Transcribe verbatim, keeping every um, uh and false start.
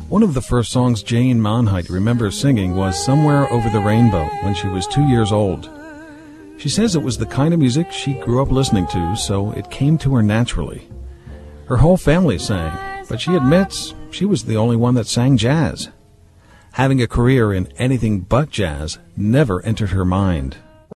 One of the first songs Jane Monheit remembers singing was Somewhere Over the Rainbow when she was two years old. She says it was the kind of music she grew up listening to, so it came to her naturally. Her whole family sang, but she admits she was the only one that sang jazz. Having a career in anything but jazz never entered her mind.